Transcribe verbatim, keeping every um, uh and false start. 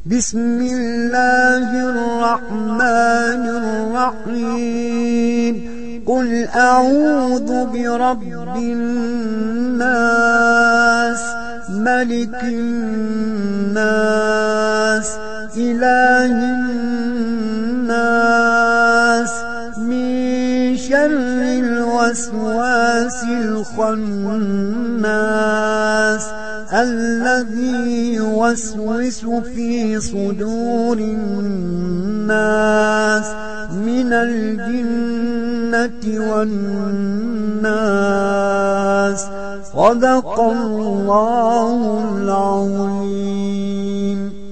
بسم الله الرحمن الرحيم قل أعوذ برب الناس ملك الناس إله الناس من شر الوسواس الخناس الذي يوسوس في صدور الناس من الجنة والناس. صدق الله العظيم.